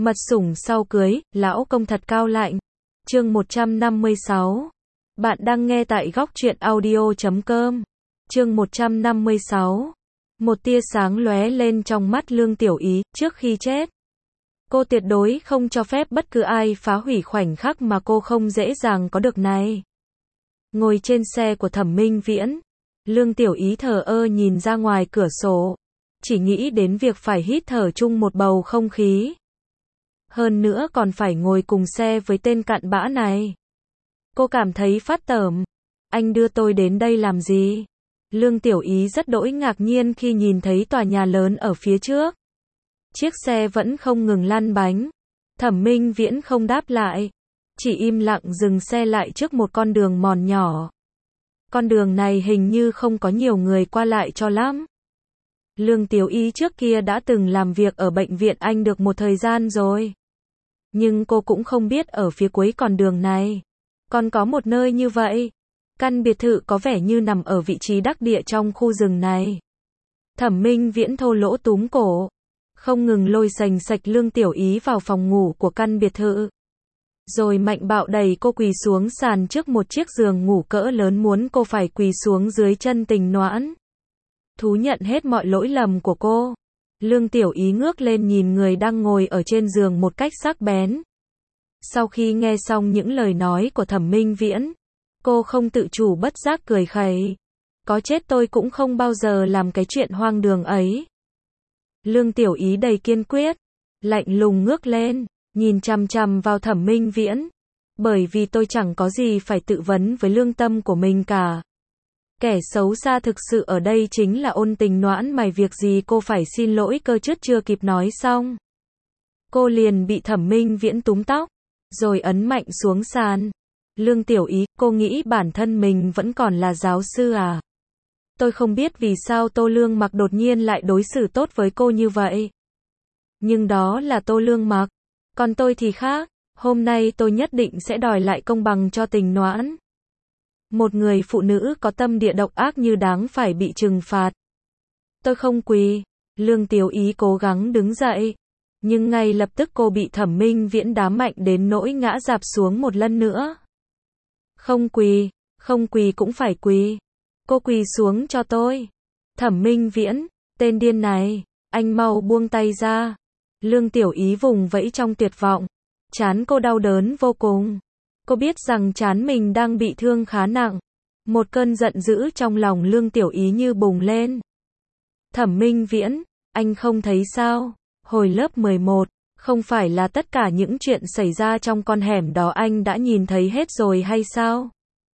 Mật sủng sau cưới, lão công thật cao lạnh. Chương 156. Bạn đang nghe tại góc truyện audio.com. Chương 156. Một tia sáng lóe lên trong mắt Lương Tiểu Ý, trước khi chết. Cô tuyệt đối không cho phép bất cứ ai phá hủy khoảnh khắc mà cô không dễ dàng có được này. Ngồi trên xe của Thẩm Minh Viễn, Lương Tiểu Ý thờ ơ nhìn ra ngoài cửa sổ, chỉ nghĩ đến việc phải hít thở chung một bầu không khí. Hơn nữa còn phải ngồi cùng xe với tên cặn bã này. Cô cảm thấy phát tởm. Anh đưa tôi đến đây làm gì? Lương Tiểu Ý rất đỗi ngạc nhiên khi nhìn thấy tòa nhà lớn ở phía trước. Chiếc xe vẫn không ngừng lăn bánh. Thẩm Minh Viễn không đáp lại, chỉ im lặng dừng xe lại trước một con đường mòn nhỏ. Con đường này hình như không có nhiều người qua lại cho lắm. Lương Tiểu Ý trước kia đã từng làm việc ở bệnh viện Anh được một thời gian rồi. Nhưng cô cũng không biết ở phía cuối con đường này còn có một nơi như vậy. Căn biệt thự có vẻ như nằm ở vị trí đắc địa trong khu rừng này. Thẩm Minh Viễn thô lỗ túm cổ, không ngừng lôi xành xạch Lương Tiểu Ý vào phòng ngủ của căn biệt thự. Rồi mạnh bạo đẩy cô quỳ xuống sàn trước một chiếc giường ngủ cỡ lớn, muốn cô phải quỳ xuống dưới chân Tình Noãn. Thú nhận hết mọi lỗi lầm của cô. Lương Tiểu Ý ngước lên nhìn người đang ngồi ở trên giường một cách sắc bén. Sau khi nghe xong những lời nói của Thẩm Minh Viễn, cô không tự chủ bất giác cười khẩy. Có chết tôi cũng không bao giờ làm cái chuyện hoang đường ấy. Lương Tiểu Ý đầy kiên quyết, lạnh lùng ngước lên, nhìn chằm chằm vào Thẩm Minh Viễn. Bởi vì tôi chẳng có gì phải tự vấn với lương tâm của mình cả. Kẻ xấu xa thực sự ở đây chính là Ôn Tình Noãn, mày việc gì cô phải xin lỗi cơ chứ? Chưa kịp nói xong, cô liền bị Thẩm Minh Viễn túm tóc, rồi ấn mạnh xuống sàn. Lương Tiểu Ý, cô nghĩ bản thân mình vẫn còn là giáo sư à? Tôi không biết vì sao Tô Lương Mặc đột nhiên lại đối xử tốt với cô như vậy. Nhưng đó là Tô Lương Mặc, còn tôi thì khác. Hôm nay tôi nhất định sẽ đòi lại công bằng cho Tình Noãn. Một người phụ nữ có tâm địa độc ác như đáng phải bị trừng phạt. Tôi không quỳ. Lương Tiểu Ý cố gắng đứng dậy, nhưng ngay lập tức cô bị Thẩm Minh Viễn đá mạnh đến nỗi ngã rạp xuống một lần nữa. Không quỳ, không quỳ cũng phải quỳ. Cô quỳ xuống cho tôi. Thẩm Minh Viễn, tên điên này, anh mau buông tay ra. Lương Tiểu Ý vùng vẫy trong tuyệt vọng. Trán cô đau đớn vô cùng. Cô biết rằng trán mình đang bị thương khá nặng. Một cơn giận dữ trong lòng Lương Tiểu Ý như bùng lên. Thẩm Minh Viễn, anh không thấy sao? Hồi lớp 11, không phải là tất cả những chuyện xảy ra trong con hẻm đó anh đã nhìn thấy hết rồi hay sao?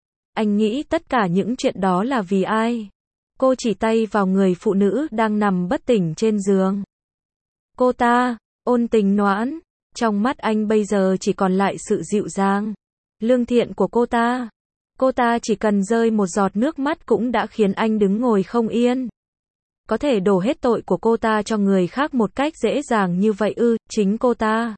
Anh nghĩ tất cả những chuyện đó là vì ai? Cô chỉ tay vào người phụ nữ đang nằm bất tỉnh trên giường. Cô ta, Ôn Tình Noãn. Trong mắt anh bây giờ chỉ còn lại sự dịu dàng, lương thiện của cô ta. Cô ta chỉ cần rơi một giọt nước mắt cũng đã khiến anh đứng ngồi không yên. Có thể đổ hết tội của cô ta cho người khác một cách dễ dàng như vậy ư? Chính cô ta.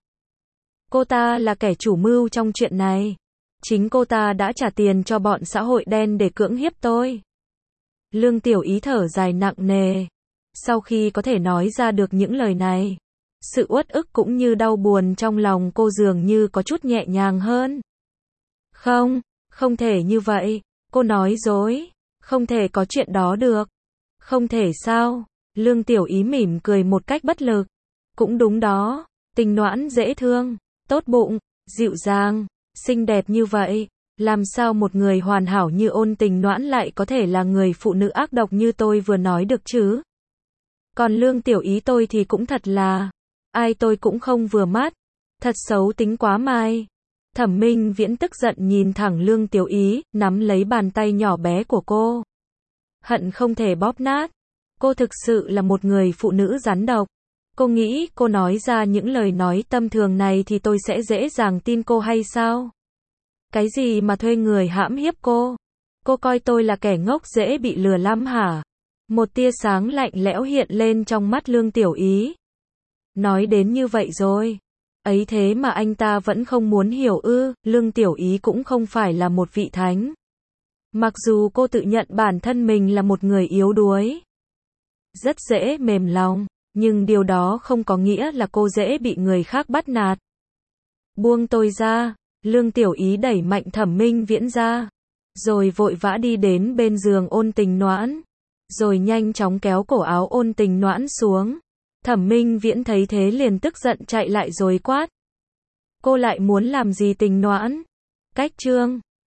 Cô ta là kẻ chủ mưu trong chuyện này. Chính cô ta đã trả tiền cho bọn xã hội đen để cưỡng hiếp tôi. Lương Tiểu Ý thở dài nặng nề. Sau khi có thể nói ra được những lời này, sự uất ức cũng như đau buồn trong lòng cô dường như có chút nhẹ nhàng hơn. Không, không thể như vậy. Cô nói dối. Không thể có chuyện đó được. Không thể sao? Lương Tiểu Ý mỉm cười một cách bất lực. Cũng đúng đó. Tình Noãn dễ thương, tốt bụng, dịu dàng, xinh đẹp như vậy. Làm sao một người hoàn hảo như Ôn Tình Noãn lại có thể là người phụ nữ ác độc như tôi vừa nói được chứ? Còn Lương Tiểu Ý tôi thì cũng thật là, ai tôi cũng không vừa mắt. Thật xấu tính quá mai. Thẩm Minh Viễn tức giận nhìn thẳng Lương Tiểu Ý, nắm lấy bàn tay nhỏ bé của cô. Hận không thể bóp nát. Cô thực sự là một người phụ nữ rắn độc. Cô nghĩ cô nói ra những lời nói tâm thường này thì tôi sẽ dễ dàng tin cô hay sao? Cái gì mà thuê người hãm hiếp cô? Cô coi tôi là kẻ ngốc dễ bị lừa lắm hả? Một tia sáng lạnh lẽo hiện lên trong mắt Lương Tiểu Ý. Nói đến như vậy rồi, ấy thế mà anh ta vẫn không muốn hiểu ư? Lương Tiểu Ý cũng không phải là một vị thánh. Mặc dù cô tự nhận bản thân mình là một người yếu đuối, rất dễ mềm lòng, Nhưng điều đó không có nghĩa là cô dễ bị người khác bắt nạt. Buông tôi ra, Lương Tiểu Ý đẩy mạnh Thẩm Minh Viễn ra, rồi vội vã đi đến bên giường Ôn Tình Noãn, rồi nhanh chóng kéo cổ áo Ôn Tình Noãn xuống. Thẩm Minh Viễn thấy thế liền tức giận chạy lại rồi quát. Cô lại muốn làm gì Tình Noãn? Cách chương